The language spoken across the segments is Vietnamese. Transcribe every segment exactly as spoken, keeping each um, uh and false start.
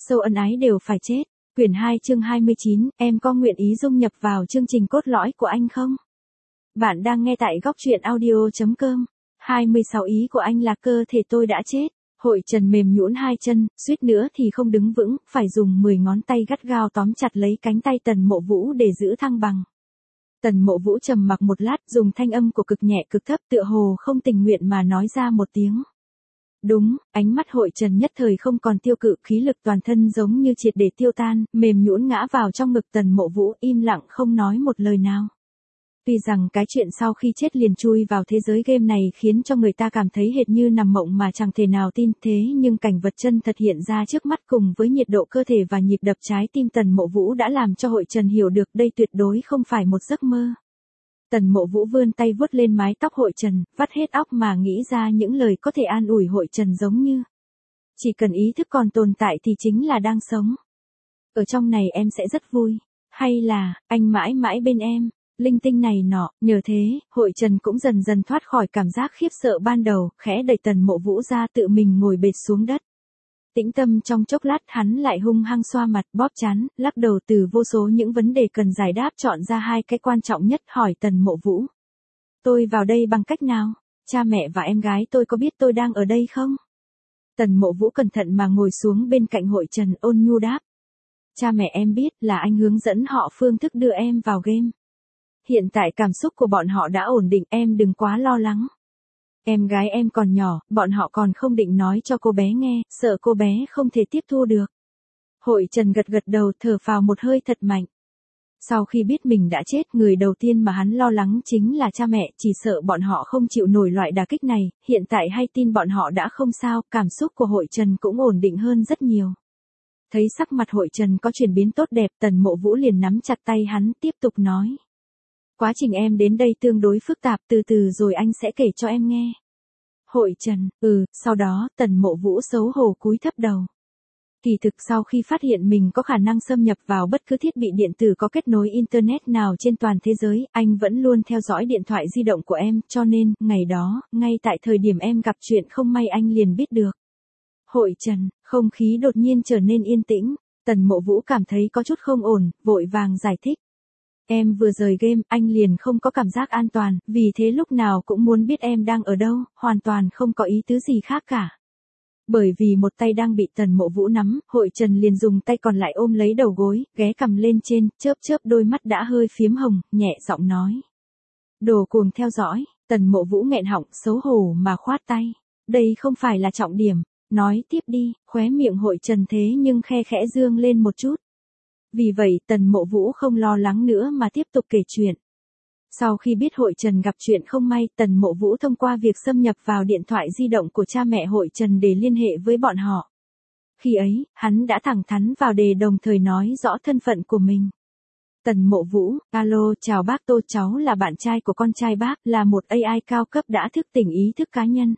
Sâu ân ái đều phải chết. Quyển hai chương hai mươi chín, em có nguyện ý dung nhập vào chương trình cốt lõi của anh không? Bạn đang nghe tại góc truyện audio chấm com. hai mươi sáu ý của anh là cơ thể tôi đã chết. Hội Trần mềm nhũn hai chân, suýt nữa thì không đứng vững, phải dùng mười ngón tay gắt gao tóm chặt lấy cánh tay Tần Mộ Vũ để giữ thăng bằng. Tần Mộ Vũ trầm mặc một lát, dùng thanh âm của cực nhẹ cực thấp tựa hồ không tình nguyện mà nói ra một tiếng. Đúng, ánh mắt Hội Trần nhất thời không còn tiêu cự, khí lực toàn thân giống như triệt để tiêu tan, mềm nhũn ngã vào trong ngực Tần Mộ Vũ, im lặng không nói một lời nào. Tuy rằng cái chuyện sau khi chết liền chui vào thế giới game này khiến cho người ta cảm thấy hệt như nằm mộng mà chẳng thể nào tin, thế nhưng cảnh vật chân thật hiện ra trước mắt cùng với nhiệt độ cơ thể và nhịp đập trái tim Tần Mộ Vũ đã làm cho Hội Trần hiểu được đây tuyệt đối không phải một giấc mơ. Tần Mộ Vũ vươn tay vuốt lên mái tóc Hội Trần, vắt hết óc mà nghĩ ra những lời có thể an ủi Hội Trần, giống như: chỉ cần ý thức còn tồn tại thì chính là đang sống. Ở trong này em sẽ rất vui. Hay là, anh mãi mãi bên em. Linh tinh này nọ, nhờ thế, Hội Trần cũng dần dần thoát khỏi cảm giác khiếp sợ ban đầu, khẽ đẩy Tần Mộ Vũ ra tự mình ngồi bệt xuống đất. Tĩnh tâm trong chốc lát, hắn lại hung hăng xoa mặt, bóp trán, lắc đầu từ vô số những vấn đề cần giải đáp chọn ra hai cái quan trọng nhất, hỏi Tần Mộ Vũ. Tôi vào đây bằng cách nào? Cha mẹ và em gái tôi có biết tôi đang ở đây không? Tần Mộ Vũ cẩn thận mà ngồi xuống bên cạnh Hội Trần, ôn nhu đáp. Cha mẹ em biết, là anh hướng dẫn họ phương thức đưa em vào game. Hiện tại cảm xúc của bọn họ đã ổn định, em đừng quá lo lắng. Em gái em còn nhỏ, bọn họ còn không định nói cho cô bé nghe, sợ cô bé không thể tiếp thu được. Hội Trần gật gật đầu, thở phào một hơi thật mạnh. Sau khi biết mình đã chết, người đầu tiên mà hắn lo lắng chính là cha mẹ, chỉ sợ bọn họ không chịu nổi loại đả kích này, hiện tại hay tin bọn họ đã không sao, cảm xúc của Hội Trần cũng ổn định hơn rất nhiều. Thấy sắc mặt Hội Trần có chuyển biến tốt đẹp, Tần Mộ Vũ liền nắm chặt tay hắn, tiếp tục nói. Quá trình em đến đây tương đối phức tạp, từ từ rồi anh sẽ kể cho em nghe. Hội Trần, ừ, sau đó, Tần Mộ Vũ xấu hổ cúi thấp đầu. Kỳ thực sau khi phát hiện mình có khả năng xâm nhập vào bất cứ thiết bị điện tử có kết nối Internet nào trên toàn thế giới, anh vẫn luôn theo dõi điện thoại di động của em, cho nên, ngày đó, ngay tại thời điểm em gặp chuyện không may anh liền biết được. Hội Trần, không khí đột nhiên trở nên yên tĩnh, Tần Mộ Vũ cảm thấy có chút không ổn, vội vàng giải thích. Em vừa rời game, anh liền không có cảm giác an toàn, vì thế lúc nào cũng muốn biết em đang ở đâu, hoàn toàn không có ý tứ gì khác cả. Bởi vì một tay đang bị Tần Mộ Vũ nắm, Hội Trần liền dùng tay còn lại ôm lấy đầu gối, ghé cằm lên trên, chớp chớp đôi mắt đã hơi phiếm hồng, nhẹ giọng nói. Đồ cuồng theo dõi, Tần Mộ Vũ nghẹn họng, xấu hổ mà khoát tay. Đây không phải là trọng điểm, nói tiếp đi, khóe miệng Hội Trần thế nhưng khe khẽ dương lên một chút. Vì vậy, Tần Mộ Vũ không lo lắng nữa mà tiếp tục kể chuyện. Sau khi biết Hội Trần gặp chuyện không may, Tần Mộ Vũ thông qua việc xâm nhập vào điện thoại di động của cha mẹ Hội Trần để liên hệ với bọn họ. Khi ấy, hắn đã thẳng thắn vào đề đồng thời nói rõ thân phận của mình. Tần Mộ Vũ, alo, chào bác Tô, cháu là bạn trai của con trai bác, là một a i cao cấp đã thức tỉnh ý thức cá nhân.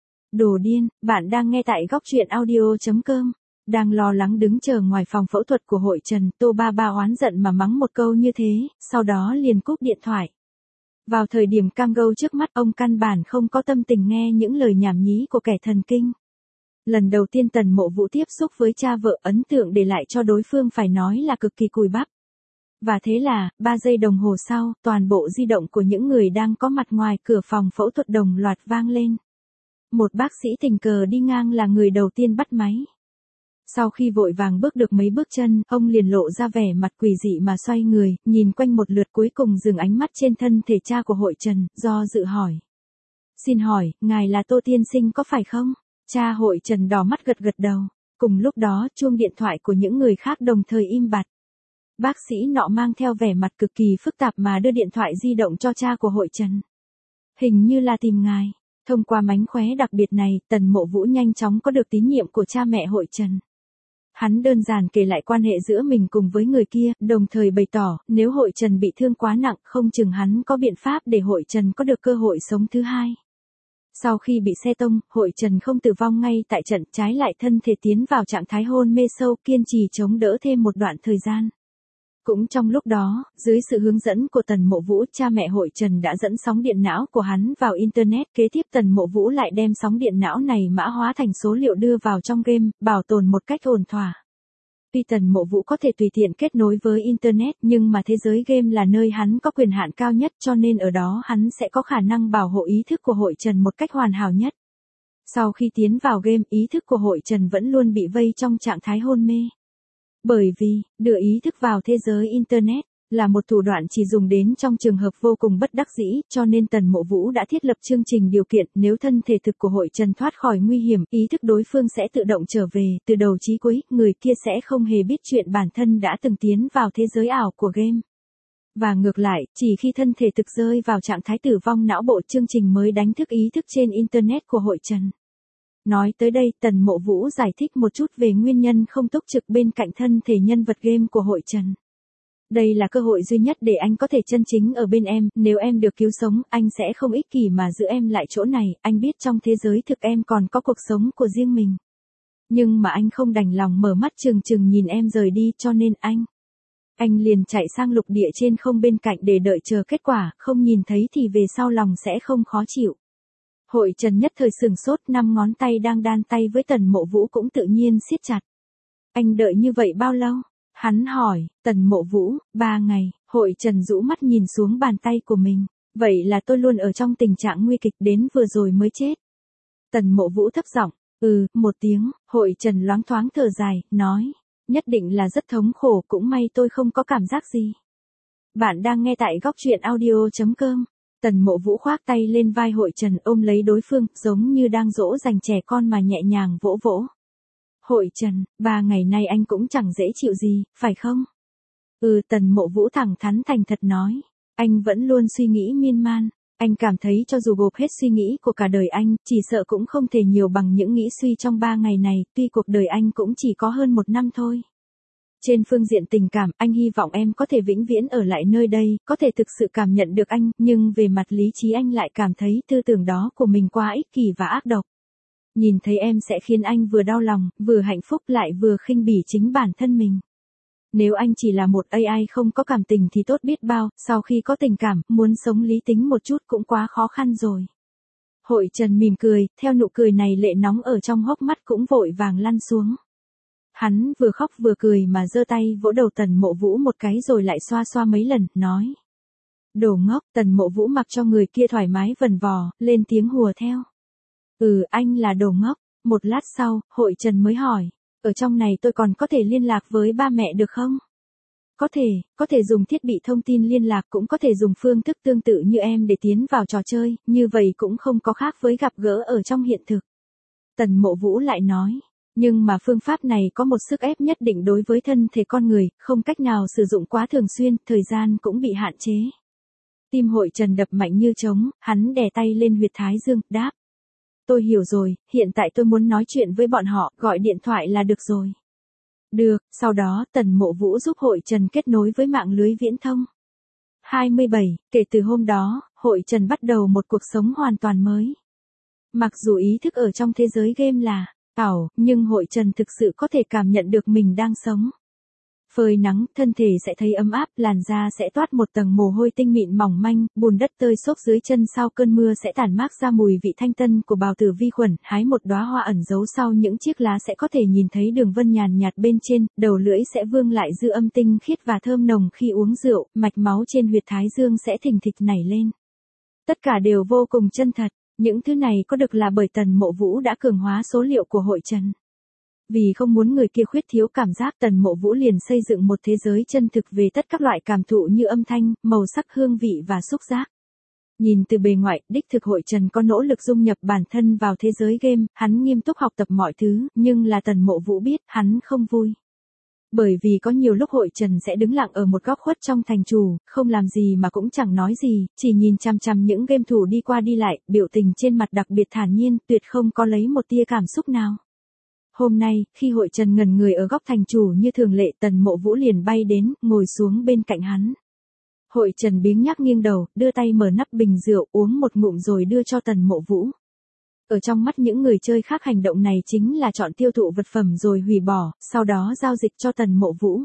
Đồ điên, bạn đang nghe tại góc truyện audio chấm com. Đang lo lắng đứng chờ ngoài phòng phẫu thuật của Hội Trần, Tô Ba Ba oán giận mà mắng một câu như thế, sau đó liền cúp điện thoại. Vào thời điểm cam go trước mắt, ông căn bản không có tâm tình nghe những lời nhảm nhí của kẻ thần kinh. Lần đầu tiên Tần Mộ Vũ tiếp xúc với cha vợ, ấn tượng để lại cho đối phương phải nói là cực kỳ cùi bắp. Và thế là, ba giây đồng hồ sau, toàn bộ di động của những người đang có mặt ngoài cửa phòng phẫu thuật đồng loạt vang lên. Một bác sĩ tình cờ đi ngang là người đầu tiên bắt máy. Sau khi vội vàng bước được mấy bước chân, ông liền lộ ra vẻ mặt quỷ dị mà xoay người, nhìn quanh một lượt cuối cùng dừng ánh mắt trên thân thể cha của Hội Trần, do dự hỏi. Xin hỏi, ngài là Tô tiên sinh có phải không? Cha Hội Trần đỏ mắt gật gật đầu. Cùng lúc đó, chuông điện thoại của những người khác đồng thời im bặt. Bác sĩ nọ mang theo vẻ mặt cực kỳ phức tạp mà đưa điện thoại di động cho cha của Hội Trần. Hình như là tìm ngài. Thông qua mánh khóe đặc biệt này, Tần Mộ Vũ nhanh chóng có được tín nhiệm của cha mẹ Hội Trần. Hắn đơn giản kể lại quan hệ giữa mình cùng với người kia, đồng thời bày tỏ, nếu Hội Trần bị thương quá nặng, không chừng hắn có biện pháp để Hội Trần có được cơ hội sống thứ hai. Sau khi bị xe tông, Hội Trần không tử vong ngay tại trận, trái lại thân thể tiến vào trạng thái hôn mê sâu, kiên trì chống đỡ thêm một đoạn thời gian. Cũng trong lúc đó, dưới sự hướng dẫn của Tần Mộ Vũ, cha mẹ Hội Trần đã dẫn sóng điện não của hắn vào Internet, kế tiếp Tần Mộ Vũ lại đem sóng điện não này mã hóa thành số liệu đưa vào trong game, bảo tồn một cách ổn thỏa. Tuy Tần Mộ Vũ có thể tùy tiện kết nối với Internet nhưng mà thế giới game là nơi hắn có quyền hạn cao nhất cho nên ở đó hắn sẽ có khả năng bảo hộ ý thức của Hội Trần một cách hoàn hảo nhất. Sau khi tiến vào game, ý thức của Hội Trần vẫn luôn bị vây trong trạng thái hôn mê. Bởi vì, đưa ý thức vào thế giới Internet là một thủ đoạn chỉ dùng đến trong trường hợp vô cùng bất đắc dĩ, cho nên Tần Mộ Vũ đã thiết lập chương trình điều kiện nếu thân thể thực của Hội Trần thoát khỏi nguy hiểm, ý thức đối phương sẽ tự động trở về, từ đầu chí cuối, người kia sẽ không hề biết chuyện bản thân đã từng tiến vào thế giới ảo của game. Và ngược lại, chỉ khi thân thể thực rơi vào trạng thái tử vong não bộ chương trình mới đánh thức ý thức trên Internet của Hội Trần. Nói tới đây, Tần Mộ Vũ giải thích một chút về nguyên nhân không túc trực bên cạnh thân thể nhân vật game của Hội Trần. Đây là cơ hội duy nhất để anh có thể chân chính ở bên em, nếu em được cứu sống, anh sẽ không ích kỷ mà giữ em lại chỗ này, anh biết trong thế giới thực em còn có cuộc sống của riêng mình. Nhưng mà anh không đành lòng mở mắt trừng trừng nhìn em rời đi cho nên anh. Anh liền chạy sang lục địa trên không bên cạnh để đợi chờ kết quả, không nhìn thấy thì về sau lòng sẽ không khó chịu. Hội Trần nhất thời sừng sốt, năm ngón tay đang đan tay với Tần Mộ Vũ cũng tự nhiên siết chặt. Anh đợi như vậy bao lâu? Hắn hỏi, Tần Mộ Vũ, ba ngày, Hội Trần rũ mắt nhìn xuống bàn tay của mình. Vậy là tôi luôn ở trong tình trạng nguy kịch đến vừa rồi mới chết. Tần Mộ Vũ thấp giọng, ừ, một tiếng, Hội Trần loáng thoáng thở dài, nói, nhất định là rất thống khổ, cũng may tôi không có cảm giác gì. Bạn đang nghe tại góc truyện audio chấm com. Tần Mộ Vũ khoác tay lên vai Hội Trần ôm lấy đối phương, giống như đang dỗ dành trẻ con mà nhẹ nhàng vỗ vỗ. Hội Trần, ba ngày nay anh cũng chẳng dễ chịu gì, phải không? Ừ, Tần Mộ Vũ thẳng thắn thành thật nói. Anh vẫn luôn suy nghĩ miên man. Anh cảm thấy cho dù gộp hết suy nghĩ của cả đời anh, chỉ sợ cũng không thể nhiều bằng những nghĩ suy trong ba ngày này, tuy cuộc đời anh cũng chỉ có hơn một năm thôi. Trên phương diện tình cảm, anh hy vọng em có thể vĩnh viễn ở lại nơi đây, có thể thực sự cảm nhận được anh, nhưng về mặt lý trí anh lại cảm thấy tư tưởng đó của mình quá ích kỷ và ác độc. Nhìn thấy em sẽ khiến anh vừa đau lòng, vừa hạnh phúc lại vừa khinh bỉ chính bản thân mình. Nếu anh chỉ là một a i không có cảm tình thì tốt biết bao, sau khi có tình cảm, muốn sống lý tính một chút cũng quá khó khăn rồi. Hội Trần mỉm cười, theo nụ cười này lệ nóng ở trong hốc mắt cũng vội vàng lăn xuống. Hắn vừa khóc vừa cười mà giơ tay vỗ đầu Tần Mộ Vũ một cái rồi lại xoa xoa mấy lần, nói. Đồ ngốc, Tần Mộ Vũ mặc cho người kia thoải mái vần vò, lên tiếng hùa theo. Ừ, anh là đồ ngốc. Một lát sau, Hội Trần mới hỏi, ở trong này tôi còn có thể liên lạc với ba mẹ được không? Có thể, có thể dùng thiết bị thông tin liên lạc, cũng có thể dùng phương thức tương tự như em để tiến vào trò chơi, như vậy cũng không có khác với gặp gỡ ở trong hiện thực. Tần Mộ Vũ lại nói, nhưng mà phương pháp này có một sức ép nhất định đối với thân thể con người, không cách nào sử dụng quá thường xuyên, thời gian cũng bị hạn chế. Tim Hội Trần đập mạnh như trống, hắn đè tay lên huyệt thái dương, đáp. Tôi hiểu rồi, hiện tại tôi muốn nói chuyện với bọn họ, gọi điện thoại là được rồi. Được, sau đó Tần Mộ Vũ giúp Hội Trần kết nối với mạng lưới viễn thông. hai mươi bảy, kể từ hôm đó, Hội Trần bắt đầu một cuộc sống hoàn toàn mới. Mặc dù ý thức ở trong thế giới game là ảo, nhưng Hội Trần thực sự có thể cảm nhận được mình đang sống. Phơi nắng, thân thể sẽ thấy ấm áp, làn da sẽ toát một tầng mồ hôi tinh mịn mỏng manh, bùn đất tơi xốp dưới chân sau cơn mưa sẽ tản mát ra mùi vị thanh tân của bào tử vi khuẩn, hái một đóa hoa ẩn giấu sau những chiếc lá sẽ có thể nhìn thấy đường vân nhàn nhạt bên trên, đầu lưỡi sẽ vương lại dư âm tinh khiết và thơm nồng khi uống rượu, mạch máu trên huyệt thái dương sẽ thình thịch nảy lên. Tất cả đều vô cùng chân thật, những thứ này có được là bởi Tần Mộ Vũ đã cường hóa số liệu của Hội Trần. Vì không muốn người kia khuyết thiếu cảm giác, Tần Mộ Vũ liền xây dựng một thế giới chân thực về tất các loại cảm thụ như âm thanh, màu sắc, hương vị và xúc giác. Nhìn từ bề ngoài, đích thực Hội Trần có nỗ lực dung nhập bản thân vào thế giới game, hắn nghiêm túc học tập mọi thứ, nhưng là Tần Mộ Vũ biết, hắn không vui. Bởi vì có nhiều lúc Hội Trần sẽ đứng lặng ở một góc khuất trong thành trù, không làm gì mà cũng chẳng nói gì, chỉ nhìn chằm chằm những game thủ đi qua đi lại, biểu tình trên mặt đặc biệt thản nhiên, tuyệt không có lấy một tia cảm xúc nào. Hôm nay, khi Hội Trần ngẩn người ở góc thành chủ như thường lệ, Tần Mộ Vũ liền bay đến, ngồi xuống bên cạnh hắn. Hội Trần biếng nhác nghiêng đầu, đưa tay mở nắp bình rượu, uống một ngụm rồi đưa cho Tần Mộ Vũ. Ở trong mắt những người chơi khác hành động này chính là chọn tiêu thụ vật phẩm rồi hủy bỏ, sau đó giao dịch cho Tần Mộ Vũ.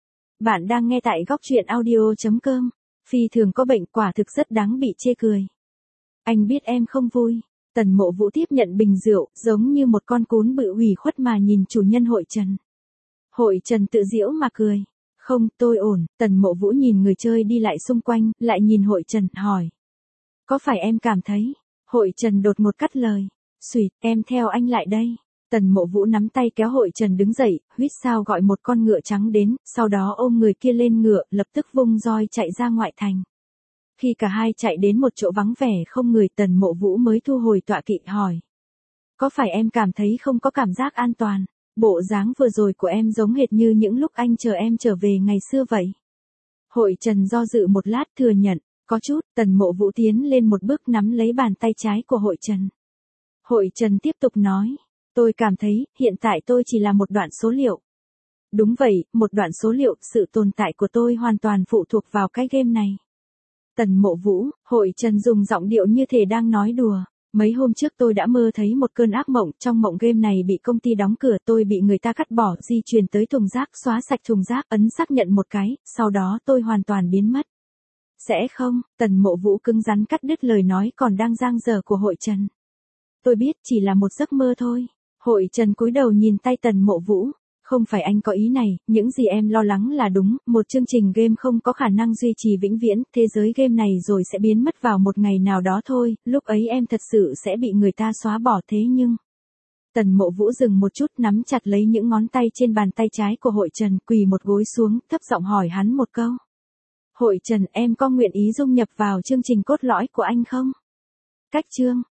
Bạn đang nghe tại góc truyện audio chấm com. Phi thường có bệnh, quả thực rất đáng bị chê cười. Anh biết em không vui. Tần Mộ Vũ tiếp nhận bình rượu, giống như một con cún bự ủy khuất mà nhìn chủ nhân Hội Trần. Hội Trần tự giễu mà cười. Không, tôi ổn. Tần Mộ Vũ nhìn người chơi đi lại xung quanh, lại nhìn Hội Trần, hỏi. Có phải em cảm thấy? Hội Trần đột ngột cắt lời. Xùyt, em theo anh lại đây. Tần Mộ Vũ nắm tay kéo Hội Trần đứng dậy, huýt sao gọi một con ngựa trắng đến, sau đó ôm người kia lên ngựa, lập tức vung roi chạy ra ngoại thành. Khi cả hai chạy đến một chỗ vắng vẻ không người, Tần Mộ Vũ mới thu hồi tọa kỵ, hỏi. Có phải em cảm thấy không có cảm giác an toàn? Bộ dáng vừa rồi của em giống hệt như những lúc anh chờ em trở về ngày xưa vậy. Hội Trần do dự một lát thừa nhận, có chút. Tần Mộ Vũ tiến lên một bước nắm lấy bàn tay trái của Hội Trần. Hội Trần tiếp tục nói, tôi cảm thấy, hiện tại tôi chỉ là một đoạn số liệu. Đúng vậy, một đoạn số liệu, sự tồn tại của tôi hoàn toàn phụ thuộc vào cái game này. Tần Mộ Vũ, Hội Trần dùng giọng điệu như thể đang nói đùa. Mấy hôm trước tôi đã mơ thấy một cơn ác mộng, trong mộng game này bị công ty đóng cửa, tôi bị người ta cắt bỏ, di truyền tới thùng rác, xóa sạch thùng rác, ấn xác nhận một cái, sau đó tôi hoàn toàn biến mất. Sẽ không? Tần Mộ Vũ cứng rắn cắt đứt lời nói còn đang dang dở của Hội Trần. Tôi biết chỉ là một giấc mơ thôi. Hội Trần cúi đầu nhìn tay Tần Mộ Vũ. Không phải anh có ý này, những gì em lo lắng là đúng, một chương trình game không có khả năng duy trì vĩnh viễn, thế giới game này rồi sẽ biến mất vào một ngày nào đó thôi, lúc ấy em thật sự sẽ bị người ta xóa bỏ thế nhưng... Tần Mộ Vũ dừng một chút nắm chặt lấy những ngón tay trên bàn tay trái của Hội Trần, quỳ một gối xuống, thấp giọng hỏi hắn một câu. Hội Trần, em có nguyện ý dung nhập vào chương trình cốt lõi của anh không? Cách chương